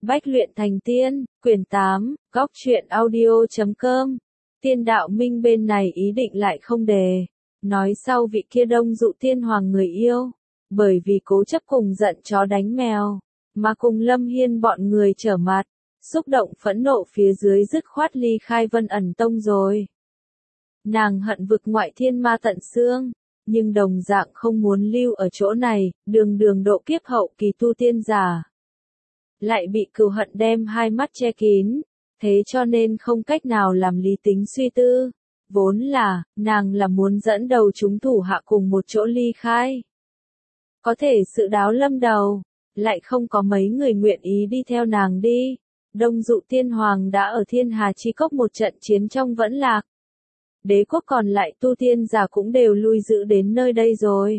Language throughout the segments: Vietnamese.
Bách luyện thành tiên, quyển 8, góc truyện audio.com. Tiên đạo minh bên này ý định lại không đề. Nói sau vị kia đông dụ tiên hoàng người yêu. Bởi vì cố chấp cùng giận chó đánh mèo. Mà cùng Lâm Hiên bọn người trở mặt. Xúc động phẫn nộ phía dưới dứt khoát ly khai Vân ẩn tông rồi. Nàng hận vực ngoại thiên ma tận xương. Nhưng đồng dạng không muốn lưu ở chỗ này, đường độ kiếp hậu kỳ tu tiên giả. Lại bị cừu hận đem hai mắt che kín, thế cho nên không cách nào làm lý tính suy tư. Vốn là, nàng là muốn dẫn đầu chúng thủ hạ cùng một chỗ ly khai. Có thể sự đáo lâm đầu, lại không có mấy người nguyện ý đi theo nàng đi. Đông dụ tiên hoàng đã ở Thiên Hà Chi Cốc một trận chiến trong vẫn lạc. Đế quốc còn lại tu tiên giả cũng đều lui giữ đến nơi đây rồi.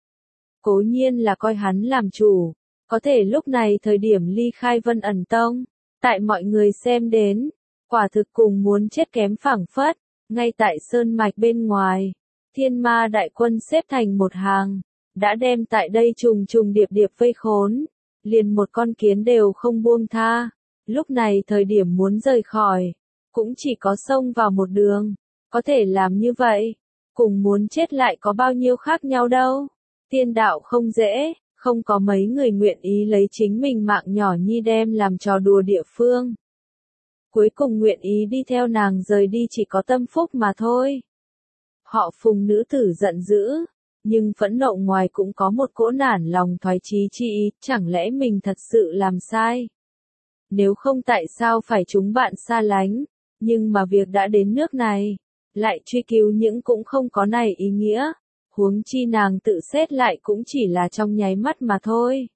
Cố nhiên là coi hắn làm chủ. Có thể lúc này thời điểm ly khai Vân ẩn tông, tại mọi người xem đến, quả thực cùng muốn chết kém phảng phất, ngay tại sơn mạch bên ngoài, thiên ma đại quân xếp thành một hàng, đã đem tại đây trùng điệp vây khốn, liền một con kiến đều không buông tha, lúc này thời điểm muốn rời khỏi, cũng chỉ có xông vào một đường, có thể làm như vậy, cùng muốn chết lại có bao nhiêu khác nhau đâu, tiên đạo không dễ. Không có mấy người nguyện ý lấy chính mình mạng nhỏ nhi đem làm trò đùa địa phương. Cuối cùng nguyện ý đi theo nàng rời đi chỉ có Tâm Phúc mà thôi. Họ Phùng nữ tử giận dữ, nhưng phẫn nộ ngoài cũng có một cỗ nản lòng thoái chí chi ý, chẳng lẽ mình thật sự làm sai? Nếu không tại sao phải chúng bạn xa lánh, nhưng mà việc đã đến nước này, lại truy cứu những cũng không có này ý nghĩa. Huống chi nàng tự xét lại cũng chỉ là trong nháy mắt mà thôi.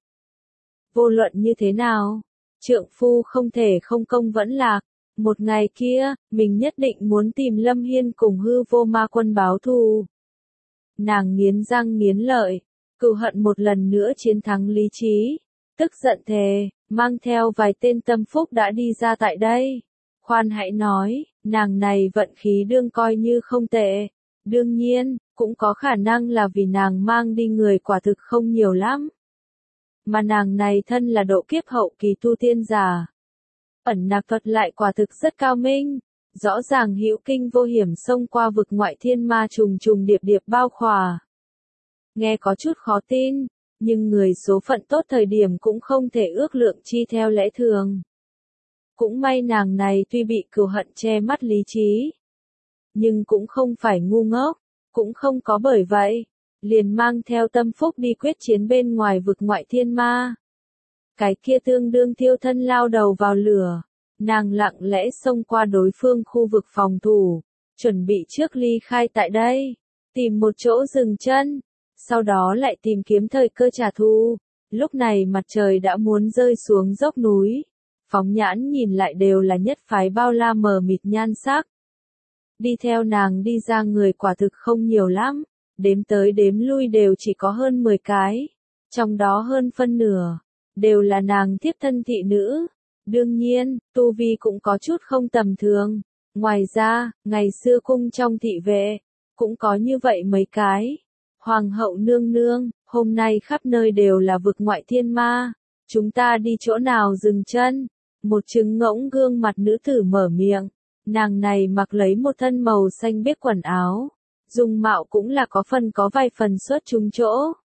Vô luận như thế nào, trượng phu không thể không công vẫn lạc. Một ngày kia, mình nhất định muốn tìm Lâm Hiên cùng hư vô ma quân báo thù. Nàng nghiến răng nghiến lợi, cừu hận một lần nữa chiến thắng lý trí. Tức giận thề, mang theo vài tên Tâm Phúc đã đi ra tại đây. Khoan hãy nói, nàng này vận khí đương coi như không tệ. Đương nhiên, cũng có khả năng là vì nàng mang đi người quả thực không nhiều lắm. Mà nàng này thân là độ kiếp hậu kỳ tu tiên giả. Ẩn nạp thuật lại quả thực rất cao minh. Rõ ràng hữu kinh vô hiểm xông qua vực ngoại thiên ma trùng điệp bao khỏa. Nghe có chút khó tin, nhưng người số phận tốt thời điểm cũng không thể ước lượng chi theo lẽ thường. Cũng may nàng này tuy bị cừu hận che mắt lý trí. Nhưng cũng không phải ngu ngốc, cũng không có bởi vậy, liền mang theo Tâm Phúc đi quyết chiến bên ngoài vực ngoại thiên ma. Cái kia tương đương thiêu thân lao đầu vào lửa, nàng lặng lẽ xông qua đối phương khu vực phòng thủ, chuẩn bị trước ly khai tại đây, tìm một chỗ dừng chân, sau đó lại tìm kiếm thời cơ trả thù. Lúc này mặt trời đã muốn rơi xuống dốc núi, phóng nhãn nhìn lại đều là nhất phái bao la mờ mịt nhan sắc. Đi theo nàng đi ra người quả thực không nhiều lắm, đếm tới đếm lui đều chỉ có hơn 10 cái, trong đó hơn phân nửa, đều là nàng thiếp thân thị nữ. Đương nhiên, tu vi cũng có chút không tầm thường, ngoài ra, ngày xưa cung trong thị vệ, cũng có như vậy mấy cái. Hoàng hậu nương nương, hôm nay khắp nơi đều là vực ngoại thiên ma, chúng ta đi chỗ nào dừng chân? Một trứng ngỗng gương mặt nữ tử mở miệng. Nàng này mặc lấy một thân màu xanh biếc quần áo, dung mạo cũng là có vài phần xuất chúng chỗ.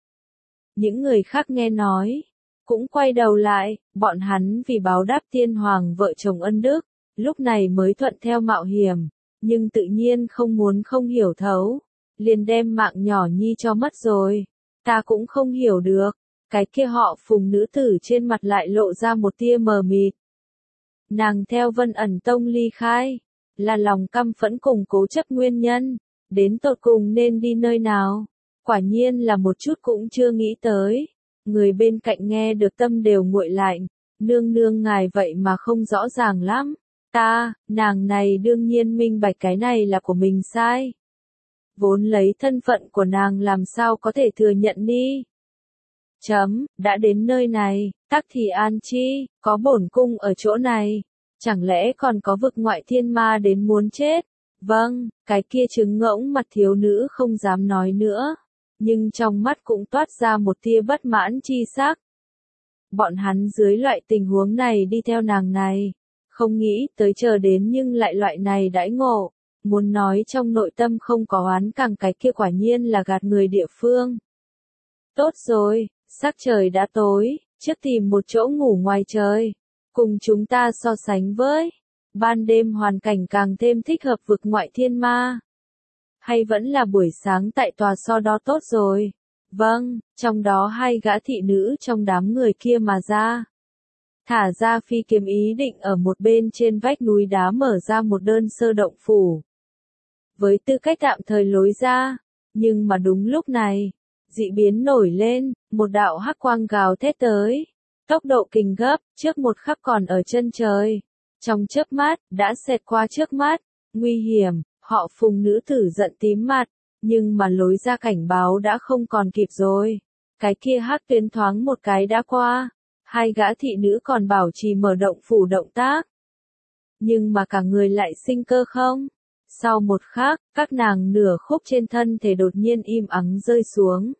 Những người khác nghe nói, cũng quay đầu lại, bọn hắn vì báo đáp tiên hoàng vợ chồng ân đức, lúc này mới thuận theo mạo hiểm, nhưng tự nhiên không muốn không hiểu thấu, liền đem mạng nhỏ nhi cho mất rồi. Ta cũng không hiểu được, cái kia họ Phùng nữ tử trên mặt lại lộ ra một tia mờ mịt. Nàng theo Vân ẩn tông ly khai, là lòng căm phẫn cùng cố chấp nguyên nhân, đến tột cùng nên đi nơi nào, quả nhiên là một chút cũng chưa nghĩ tới. Người bên cạnh nghe được tâm đều nguội lạnh, nương ngài vậy mà không rõ ràng lắm, nàng này đương nhiên minh bạch cái này là của mình sai. Vốn lấy thân phận của nàng làm sao có thể thừa nhận đi. Đã đến nơi này, tắc thì an chi, có bổn cung ở chỗ này, chẳng lẽ còn có vực ngoại thiên ma đến muốn chết? Vâng, cái kia trứng ngỗng mặt thiếu nữ không dám nói nữa, nhưng trong mắt cũng toát ra một tia bất mãn chi sắc. Bọn hắn dưới loại tình huống này đi theo nàng này, không nghĩ tới chờ đến nhưng lại loại này đãi ngộ, muốn nói trong nội tâm không có oán càng cái kia quả nhiên là gạt người địa phương. Tốt rồi, sắc trời đã tối, trước tìm một chỗ ngủ ngoài trời, cùng chúng ta so sánh với, ban đêm hoàn cảnh càng thêm thích hợp vực ngoại thiên ma. Hay vẫn là buổi sáng tại tòa so đó tốt rồi. Vâng, trong đó hai gã thị nữ trong đám người kia mà ra. Thả ra phi kiếm ý định ở một bên trên vách núi đá mở ra một đơn sơ động phủ. Với tư cách tạm thời lối ra, nhưng mà đúng lúc này, dị biến nổi lên, một đạo hắc quang gào thét tới. Tốc độ kinh gấp, trước một khắc còn ở chân trời. Trong chớp mắt, đã xẹt qua trước mắt, nguy hiểm, họ Phùng nữ tử giận tím mặt, nhưng mà lối ra cảnh báo đã không còn kịp rồi. Cái kia hắc tuyến thoáng một cái đã qua, hai gã thị nữ còn bảo trì mở động phủ động tác. Nhưng mà cả người lại sinh cơ không? Sau một khắc, các nàng nửa khúc trên thân thể đột nhiên im ắng rơi xuống.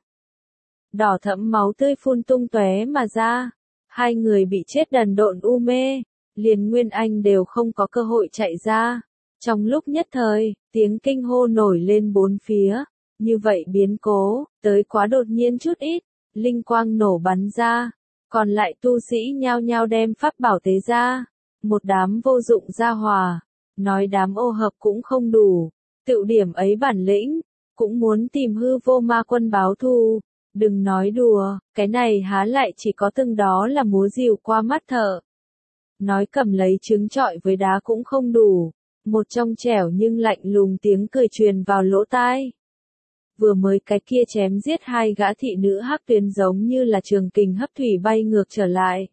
Đỏ thẫm máu tươi phun tung tóe mà ra, hai người bị chết đần độn u mê, liền Nguyên Anh đều không có cơ hội chạy ra. Trong lúc nhất thời, tiếng kinh hô nổi lên bốn phía, như vậy biến cố, tới quá đột nhiên chút ít, linh quang nổ bắn ra, còn lại tu sĩ nhao nhao đem pháp bảo tế ra, một đám vô dụng gia hòa, nói đám ô hợp cũng không đủ, tự điểm ấy bản lĩnh, cũng muốn tìm hư vô ma quân báo thù, đừng nói đùa, cái này há lại chỉ có từng đó là múa rìu qua mắt thợ. Nói cầm lấy trứng trọi với đá cũng không đủ. Một trong trẻo nhưng lạnh lùng tiếng cười truyền vào lỗ tai. Vừa mới cái kia chém giết hai gã thị nữ hắc tuyến giống như là trường kình hấp thủy bay ngược trở lại.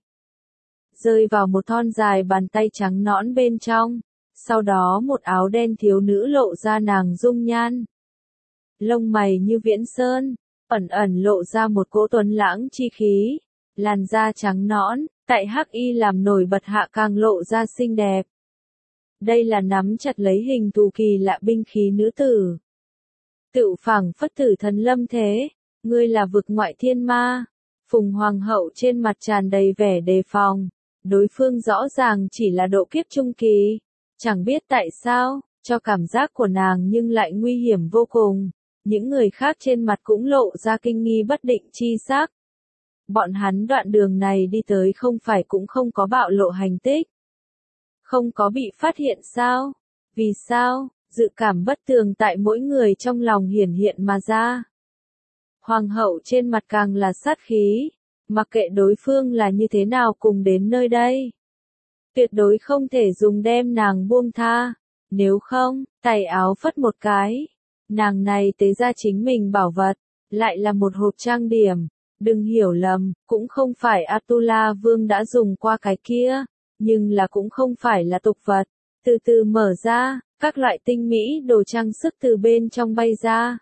Rơi vào một thon dài bàn tay trắng nõn bên trong. Sau đó một áo đen thiếu nữ lộ ra nàng dung nhan. Lông mày như viễn sơn, ẩn ẩn lộ ra một cỗ tuấn lãng chi khí. Làn da trắng nõn, tại hắc y làm nổi bật hạ càng lộ ra xinh đẹp. Đây là nắm chặt lấy hình thù kỳ lạ binh khí nữ tử. Tựu phảng phất tử thần lâm thế, ngươi là vực ngoại thiên ma. Phùng hoàng hậu trên mặt tràn đầy vẻ đề phòng, đối phương rõ ràng chỉ là độ kiếp trung kỳ. Chẳng biết tại sao, cho cảm giác của nàng nhưng lại nguy hiểm vô cùng. Những người khác trên mặt cũng lộ ra kinh nghi bất định chi sắc. Bọn hắn đoạn đường này đi tới không phải cũng không có bạo lộ hành tích. Không có bị phát hiện sao? Vì sao? Dự cảm bất tường tại mỗi người trong lòng hiển hiện mà ra. Hoàng hậu trên mặt càng là sát khí, mặc kệ đối phương là như thế nào cùng đến nơi đây. Tuyệt đối không thể dùng đem nàng buông tha, nếu không, tay áo phất một cái. Nàng này tế ra chính mình bảo vật, lại là một hộp trang điểm. Đừng hiểu lầm, cũng không phải Atula Vương đã dùng qua cái kia, nhưng là cũng không phải là tục vật. Từ từ mở ra, các loại tinh mỹ đồ trang sức từ bên trong bay ra.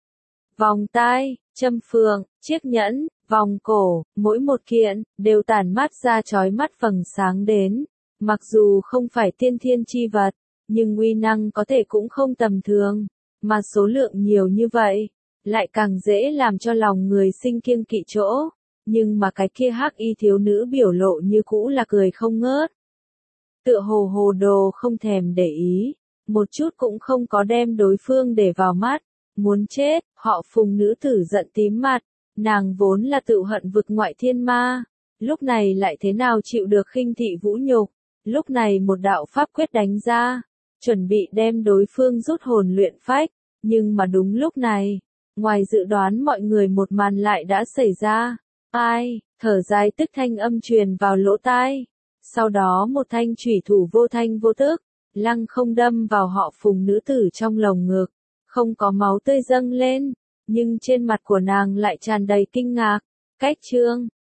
Vòng tai, châm phượng, chiếc nhẫn, vòng cổ, mỗi một kiện, đều tản mát ra chói mắt vầng sáng đến. Mặc dù không phải tiên thiên chi vật, nhưng uy năng có thể cũng không tầm thường, mà số lượng nhiều như vậy, lại càng dễ làm cho lòng người sinh kiêng kỵ chỗ. Nhưng mà cái kia hắc y thiếu nữ biểu lộ như cũ là cười không ngớt. Tựa hồ hồ đồ không thèm để ý, một chút cũng không có đem đối phương để vào mắt. Muốn chết, họ Phùng nữ tử giận tím mặt, nàng vốn là tự hận vực ngoại thiên ma, lúc này lại thế nào chịu được khinh thị vũ nhục. Lúc này một đạo pháp quyết đánh ra, chuẩn bị đem đối phương rút hồn luyện phách, nhưng mà đúng lúc này, ngoài dự đoán mọi người một màn lại đã xảy ra. Ai, thở dài tức thanh âm truyền vào lỗ tai. Sau đó một thanh chủy thủ vô thanh vô tức, lăng không đâm vào họ Phùng nữ tử trong lồng ngực. Không có máu tươi dâng lên, nhưng trên mặt của nàng lại tràn đầy kinh ngạc. Cách chương